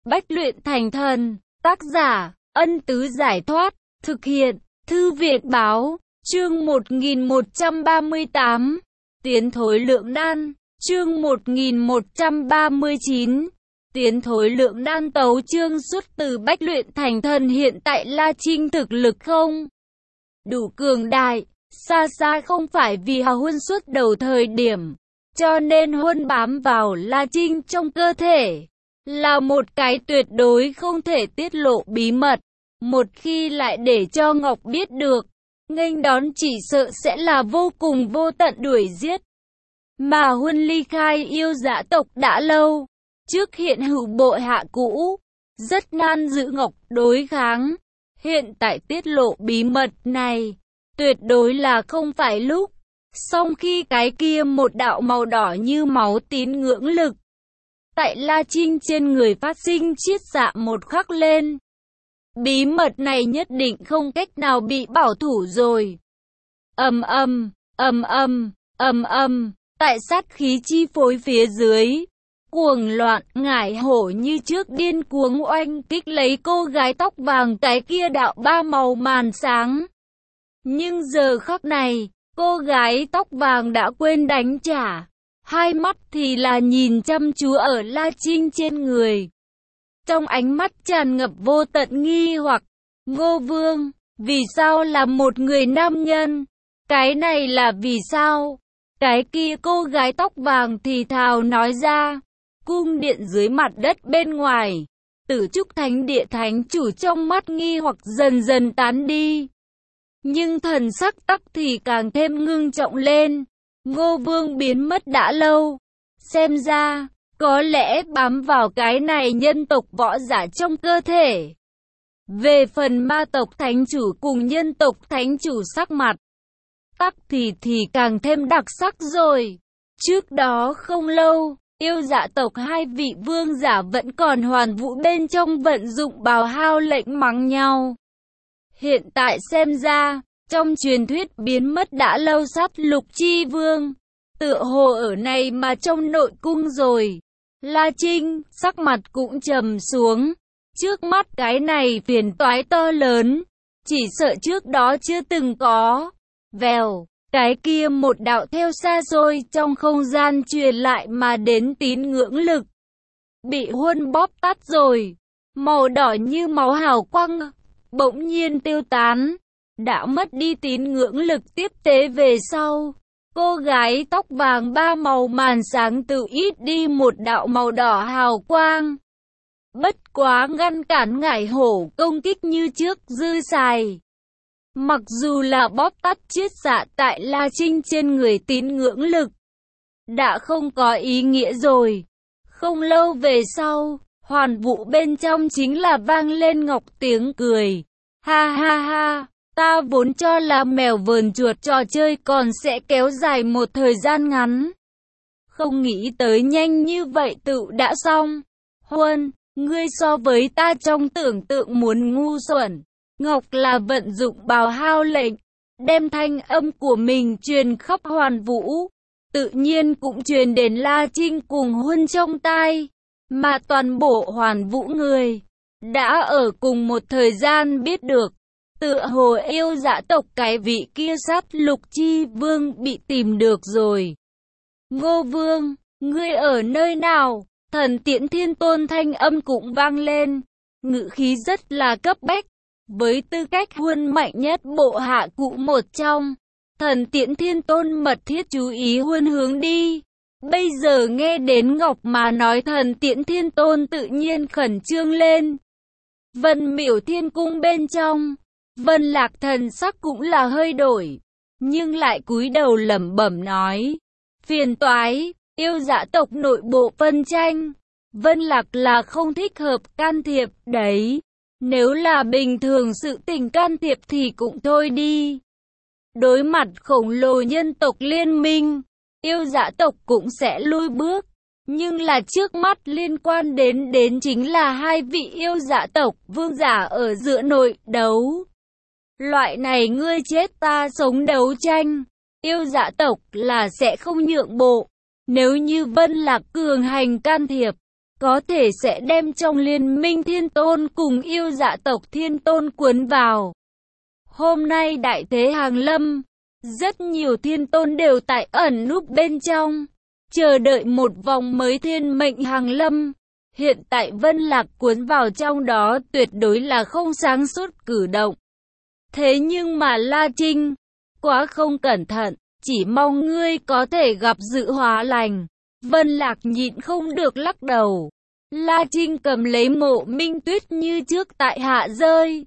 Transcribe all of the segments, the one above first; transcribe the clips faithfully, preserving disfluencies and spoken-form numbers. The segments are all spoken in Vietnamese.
Bách luyện thành thần. Tác giả, Ân Tứ Giải Thoát. Thực hiện, Thư viện Báo. Chương một nghìn một trăm ba mươi tám. Tiến thối lượng đan. Chương một nghìn một trăm ba mươi chín. Tiến thối lượng đan tấu chương xuất từ Bách luyện thành thần. Hiện tại La Trinh thực lực không đủ cường đại, xa xa không phải vì Hà Huân xuất đầu thời điểm, cho nên Huân bám vào La Trinh trong cơ thể là một cái tuyệt đối không thể tiết lộ bí mật. Một khi lại để cho Ngọc biết được, nghênh đón chỉ sợ sẽ là vô cùng vô tận đuổi giết. Mà Huân ly khai yêu dã tộc đã lâu, trước hiện hữu bộ hạ cũ, rất nan giữ Ngọc đối kháng. Hiện tại tiết lộ bí mật này, tuyệt đối là không phải lúc. Song khi cái kia một đạo màu đỏ như máu tín ngưỡng lực tại La Trinh trên người phát sinh chiết xạ một khắc lên, bí mật này nhất định không cách nào bị bảo thủ rồi. Ầm ầm, ầm ầm, ầm ầm, tại sát khí chi phối phía dưới, cuồng loạn ngải hổ như trước điên cuồng oanh kích lấy cô gái tóc vàng cái kia đạo ba màu màn sáng. Nhưng giờ khắc này, cô gái tóc vàng đã quên đánh trả, hai mắt thì là nhìn chăm chú ở La Trinh trên người. Trong ánh mắt tràn ngập vô tận nghi hoặc. Ngô Vương, vì sao là một người nam nhân? Cái này là vì sao? Cái kia cô gái tóc vàng thì thào nói ra. Cung điện dưới mặt đất bên ngoài, Tử Trúc Thánh Địa thánh chủ trong mắt nghi hoặc dần dần tán đi. Nhưng thần sắc tắc thì càng thêm ngưng trọng lên. Ngô Vương biến mất đã lâu. Xem ra, có lẽ bám vào cái này nhân tộc võ giả trong cơ thể. Về phần ma tộc thánh chủ cùng nhân tộc thánh chủ sắc mặt, tắc thì thì càng thêm đặc sắc rồi. Trước đó không lâu, yêu dạ tộc hai vị vương giả vẫn còn hoàn vũ bên trong vận dụng bào hao lệnh mắng nhau. Hiện tại xem ra, trong truyền thuyết biến mất đã lâu sát lục chi vương, tựa hồ ở này mà trong nội cung rồi. La Trinh, sắc mặt cũng trầm xuống. Trước mắt cái này phiền toái to lớn, chỉ sợ trước đó chưa từng có. Vèo, cái kia một đạo theo xa xôi trong không gian truyền lại mà đến tín ngưỡng lực, bị Huân bóp tắt rồi. Màu đỏ như máu hào quang, bỗng nhiên tiêu tán. Đã mất đi tín ngưỡng lực tiếp tế về sau, cô gái tóc vàng ba màu màn sáng tự ít đi một đạo màu đỏ hào quang. Bất quá ngăn cản ngải hổ công kích như trước dư xài. Mặc dù là bóp tắt chiết xạ tại La Trinh trên người tín ngưỡng lực, đã không có ý nghĩa rồi. Không lâu về sau, hoàn vũ bên trong chính là vang lên Ngọc tiếng cười. Ha ha ha! Ta vốn cho là mèo vờn chuột trò chơi còn sẽ kéo dài một thời gian ngắn. Không nghĩ tới nhanh như vậy tự đã xong. Huân, ngươi so với ta trong tưởng tượng muốn ngu xuẩn. Ngọc là vận dụng bào hao lệnh, đem thanh âm của mình truyền khắp hoàn vũ. Tự nhiên cũng truyền đến La Trinh cùng Huân trong tai. Mà toàn bộ hoàn vũ người đã ở cùng một thời gian biết được. Tựa hồ yêu dã tộc cái vị kia sát lục chi vương bị tìm được rồi. Ngô Vương, ngươi ở nơi nào? Thần Tiễn Thiên Tôn thanh âm cũng vang lên, ngữ khí rất là cấp bách. Với tư cách Huân mạnh nhất bộ hạ cũ một trong, Thần Tiễn Thiên Tôn mật thiết chú ý Huân hướng đi. Bây giờ nghe đến Ngọc mà nói, Thần Tiễn Thiên Tôn tự nhiên khẩn trương lên. Vân Miểu Thiên Cung bên trong, Vân Lạc thần sắc cũng là hơi đổi, nhưng lại cúi đầu lẩm bẩm nói. Phiền toái, yêu dã tộc nội bộ phân tranh, Vân Lạc là không thích hợp can thiệp đấy. Nếu là bình thường sự tình can thiệp thì cũng thôi đi. Đối mặt khổng lồ nhân tộc liên minh, yêu dã tộc cũng sẽ lui bước. Nhưng là trước mắt liên quan đến đến chính là hai vị yêu dã tộc vương giả ở giữa nội đấu. Loại này ngươi chết ta sống đấu tranh, yêu dã tộc là sẽ không nhượng bộ. Nếu như Vân Lạc cường hành can thiệp, có thể sẽ đem trong liên minh thiên tôn cùng yêu dạ tộc thiên tôn cuốn vào. Hôm nay đại thế hàng lâm, rất nhiều thiên tôn đều tại ẩn núp bên trong, chờ đợi một vòng mới thiên mệnh hàng lâm. Hiện tại Vân Lạc cuốn vào trong đó tuyệt đối là không sáng suốt cử động. Thế nhưng mà La Trinh, quá không cẩn thận, chỉ mong ngươi có thể gặp dự hóa lành. Vân Lạc nhịn không được lắc đầu. La Trinh cầm lấy Mộ Minh Tuyết như trước tại hạ rơi.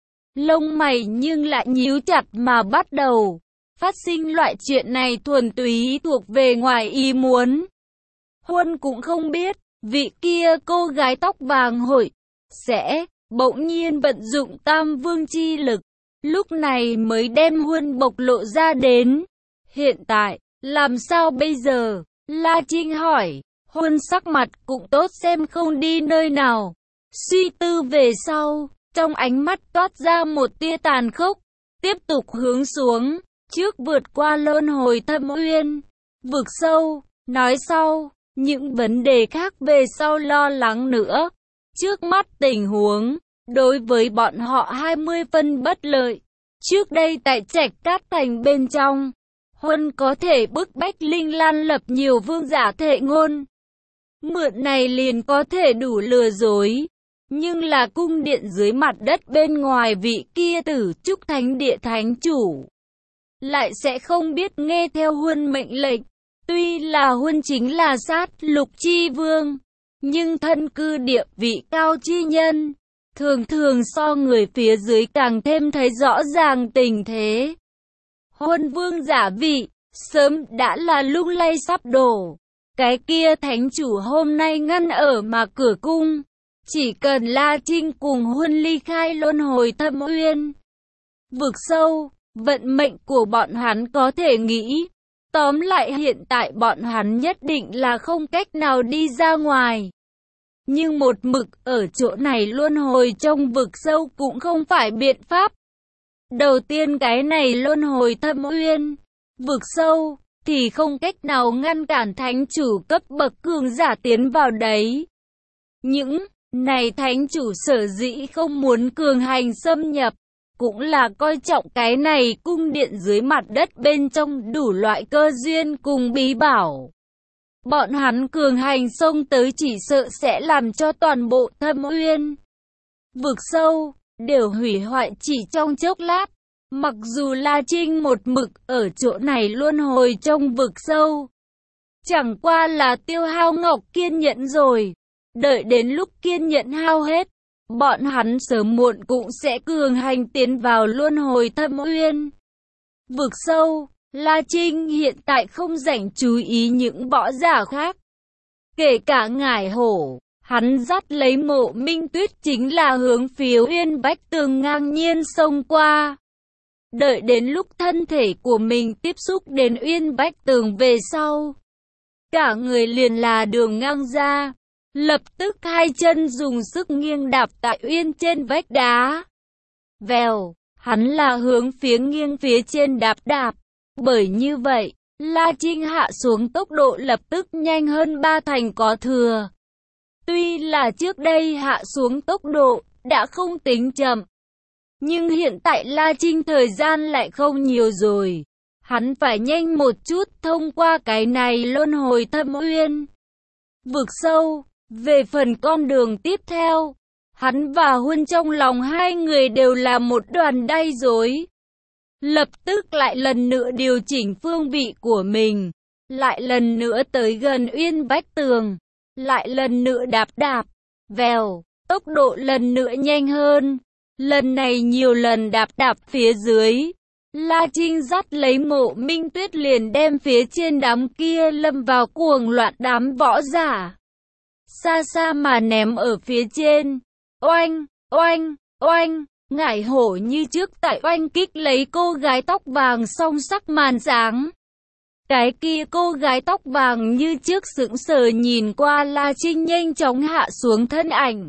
Lông mày nhưng lại nhíu chặt mà bắt đầu. Phát sinh loại chuyện này thuần túy thuộc về ngoài ý muốn. Huân cũng không biết, vị kia cô gái tóc vàng hội, sẽ, bỗng nhiên vận dụng tam vương chi lực. Lúc này mới đem Huân bộc lộ ra đến. Hiện tại, làm sao bây giờ? La Trinh hỏi. Huân sắc mặt cũng tốt xem không đi nơi nào. Suy tư về sau, trong ánh mắt toát ra một tia tàn khốc. Tiếp tục hướng xuống, trước vượt qua luân hồi thâm uyên, vực sâu, nói sau, những vấn đề khác về sau lo lắng nữa. Trước mắt tình huống, đối với bọn họ hai mươi phân bất lợi. Trước đây tại Trạch Cát Thành bên trong, Huân có thể bức bách Linh Lan lập nhiều vương giả thệ ngôn. Mượn này liền có thể đủ lừa dối. Nhưng là cung điện dưới mặt đất bên ngoài vị kia Tử Trúc Thánh Địa thánh chủ, lại sẽ không biết nghe theo Huân mệnh lệnh. Tuy là Huân chính là sát lục chi vương, nhưng thân cư địa vị cao chi nhân, thường thường so người phía dưới càng thêm thấy rõ ràng tình thế. Huân vương giả vị, sớm đã là lung lay sắp đổ. Cái kia thánh chủ hôm nay ngăn ở mà cửa cung. Chỉ cần La Trinh cùng Huân ly khai luân hồi thâm uyên, vực sâu, vận mệnh của bọn hắn có thể nghĩ. Tóm lại hiện tại bọn hắn nhất định là không cách nào đi ra ngoài. Nhưng một mực ở chỗ này luân hồi trong vực sâu cũng không phải biện pháp. Đầu tiên cái này luân hồi thâm uyên, vực sâu, thì không cách nào ngăn cản thánh chủ cấp bậc cường giả tiến vào đấy. Những này thánh chủ sở dĩ không muốn cường hành xâm nhập, cũng là coi trọng cái này cung điện dưới mặt đất bên trong đủ loại cơ duyên cùng bí bảo. Bọn hắn cường hành xông tới chỉ sợ sẽ làm cho toàn bộ thâm uyên, vực sâu, đều hủy hoại chỉ trong chốc lát. Mặc dù La Trinh một mực ở chỗ này luân hồi trong vực sâu, chẳng qua là tiêu hao ngọc kiên nhẫn rồi. Đợi đến lúc kiên nhẫn hao hết, bọn hắn sớm muộn cũng sẽ cường hành tiến vào luân hồi thâm uyên, vực sâu. La Trinh hiện tại không rảnh chú ý những võ giả khác, kể cả Ngải Hổ. Hắn dắt lấy Mộ Minh Tuyết chính là hướng phía Uyên Bách Tường ngang nhiên xông qua. Đợi đến lúc thân thể của mình tiếp xúc đến Uyên Bách Tường về sau, cả người liền là đường ngang ra. Lập tức hai chân dùng sức nghiêng đạp tại uyên trên vách đá. Vèo, hắn là hướng phía nghiêng phía trên đạp đạp. Bởi như vậy, La Trinh hạ xuống tốc độ lập tức nhanh hơn ba thành có thừa. Tuy là trước đây hạ xuống tốc độ, đã không tính chậm. Nhưng hiện tại La Trinh thời gian lại không nhiều rồi. Hắn phải nhanh một chút thông qua cái này luân hồi thâm uyên, vực sâu. Về phần con đường tiếp theo, hắn và Huân trong lòng hai người đều là một đoàn đay rối. Lập tức lại lần nữa điều chỉnh phương vị của mình, lại lần nữa tới gần Uyên Bách Tường, lại lần nữa đạp đạp, vèo, tốc độ lần nữa nhanh hơn. Lần này nhiều lần đạp đạp phía dưới, La Trinh dắt lấy Mộ Minh Tuyết liền đem phía trên đám kia lâm vào cuồng loạn đám võ giả xa xa mà ném ở phía trên. Oanh, oanh, oanh, Ngải Hổ như trước tại oanh kích lấy cô gái tóc vàng song sắc màn sáng. Cái kia cô gái tóc vàng như trước sững sờ nhìn qua La Trinh nhanh chóng hạ xuống thân ảnh.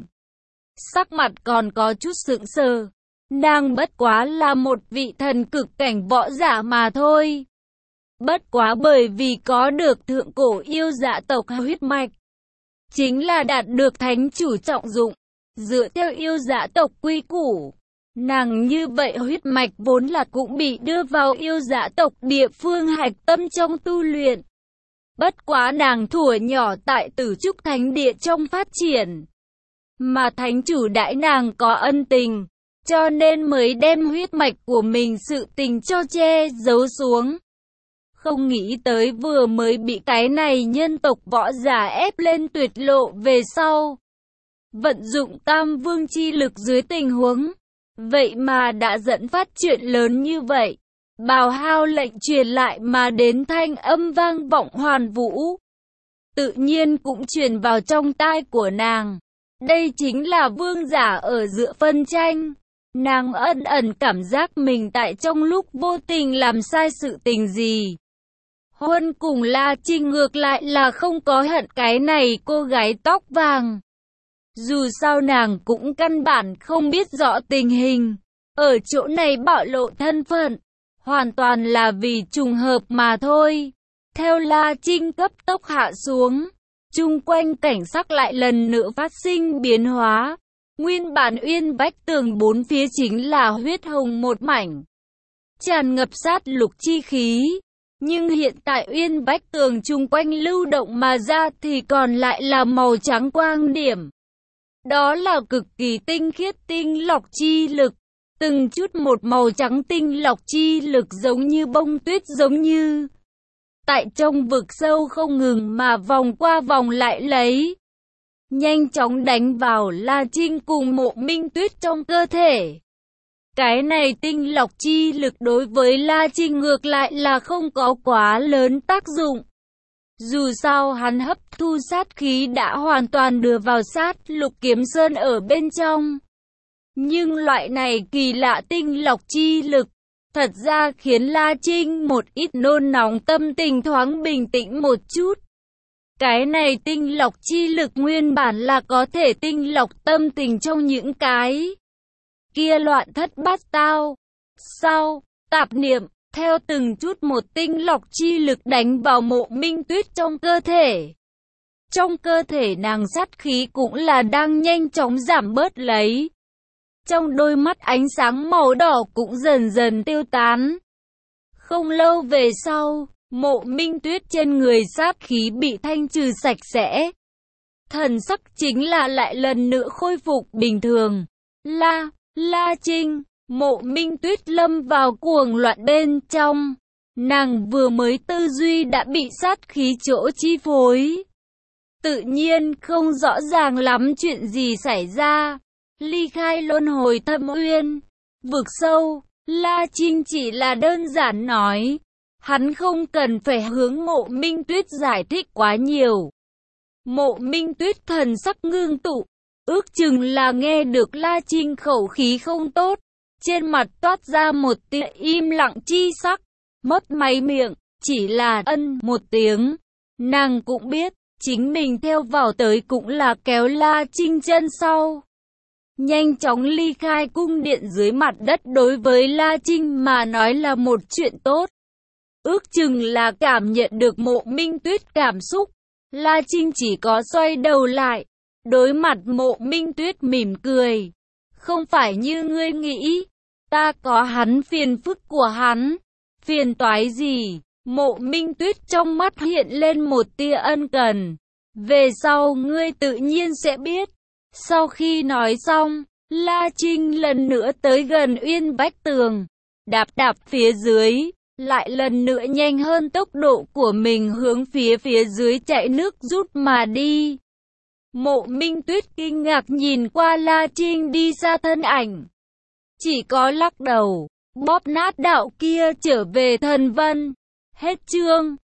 Sắc mặt còn có chút sững sờ. Nàng bất quá là một vị thần cực cảnh võ giả mà thôi. Bất quá bởi vì có được thượng cổ yêu dạ tộc huyết mạch, chính là đạt được thánh chủ trọng dụng. Dựa theo yêu dã tộc quy củ, nàng như vậy huyết mạch vốn là cũng bị đưa vào yêu dã tộc địa phương hạch tâm trong tu luyện. Bất quá nàng thuở nhỏ tại Tử Trúc Thánh Địa trong phát triển, mà thánh chủ đãi nàng có ân tình, cho nên mới đem huyết mạch của mình sự tình cho che giấu xuống. Không nghĩ tới vừa mới bị cái này nhân tộc võ giả ép lên tuyệt lộ về sau. Vận dụng tam vương chi lực dưới tình huống, vậy mà đã dẫn phát chuyện lớn như vậy. Bào Hao lệnh truyền lại mà đến thanh âm vang vọng hoàn vũ. Tự nhiên cũng truyền vào trong tai của nàng. Đây chính là vương giả ở giữa phân tranh. Nàng ẩn ẩn cảm giác mình tại trong lúc vô tình làm sai sự tình gì. Huân cùng La Trinh ngược lại là không có hận cái này cô gái tóc vàng. Dù sao nàng cũng căn bản không biết rõ tình hình. Ở chỗ này bạo lộ thân phận, hoàn toàn là vì trùng hợp mà thôi. Theo La Trinh cấp tốc hạ xuống, chung quanh cảnh sắc lại lần nữa phát sinh biến hóa. Nguyên bản uyên vách tường bốn phía chính là huyết hồng một mảnh, tràn ngập sát lục chi khí. Nhưng hiện tại uyên vách tường chung quanh lưu động mà ra thì còn lại là màu trắng quang điểm. Đó là cực kỳ tinh khiết tinh lọc chi lực. Từng chút một màu trắng tinh lọc chi lực giống như bông tuyết giống như tại trong vực sâu không ngừng mà vòng qua vòng lại lấy. Nhanh chóng đánh vào La Trinh cùng Mộ Minh Tuyết trong cơ thể. Cái này tinh lọc chi lực đối với La Trinh ngược lại là không có quá lớn tác dụng. Dù sao hắn hấp thu sát khí đã hoàn toàn đưa vào sát lục kiếm sơn ở bên trong. Nhưng loại này kỳ lạ tinh lọc chi lực, thật ra khiến La Trinh một ít nôn nóng tâm tình thoáng bình tĩnh một chút. Cái này tinh lọc chi lực nguyên bản là có thể tinh lọc tâm tình trong những cái kia loạn thất bát tao. Sau, tạp niệm, theo từng chút một tinh lọc chi lực đánh vào Mộ Minh Tuyết trong cơ thể. Trong cơ thể nàng sát khí cũng là đang nhanh chóng giảm bớt lấy. Trong đôi mắt ánh sáng màu đỏ cũng dần dần tiêu tán. Không lâu về sau, Mộ Minh Tuyết trên người sát khí bị thanh trừ sạch sẽ. Thần sắc chính là lại lần nữa khôi phục bình thường. La, La Trinh, Mộ Minh Tuyết lâm vào cuồng loạn bên trong. Nàng vừa mới tư duy đã bị sát khí chỗ chi phối. Tự nhiên không rõ ràng lắm chuyện gì xảy ra. Ly khai luân hồi thâm uyên, vực sâu, La Trinh chỉ là đơn giản nói. Hắn không cần phải hướng Mộ Minh Tuyết giải thích quá nhiều. Mộ Minh Tuyết thần sắc ngưng tụ, ước chừng là nghe được La Trinh khẩu khí không tốt. Trên mặt toát ra một tia im lặng chi sắc, mấp máy miệng, chỉ là ân một tiếng. Nàng cũng biết, chính mình theo vào tới cũng là kéo La Trinh chân sau. Nhanh chóng ly khai cung điện dưới mặt đất đối với La Trinh mà nói là một chuyện tốt. Ước chừng là cảm nhận được Mộ Minh Tuyết cảm xúc, La Trinh chỉ có xoay đầu lại, đối mặt Mộ Minh Tuyết mỉm cười. Không phải như ngươi nghĩ, ta có hắn phiền phức của hắn. Phiền toái gì? Mộ Minh Tuyết trong mắt hiện lên một tia ân cần. Về sau ngươi tự nhiên sẽ biết. Sau khi nói xong, La Trinh lần nữa tới gần uyên vách tường, đạp đạp phía dưới, lại lần nữa nhanh hơn tốc độ của mình hướng phía phía dưới chạy nước rút mà đi. Mộ Minh Tuyết kinh ngạc nhìn qua La Trinh đi xa thân ảnh, chỉ có lắc đầu, bóp nát đạo kia trở về thần vân. Hết chương.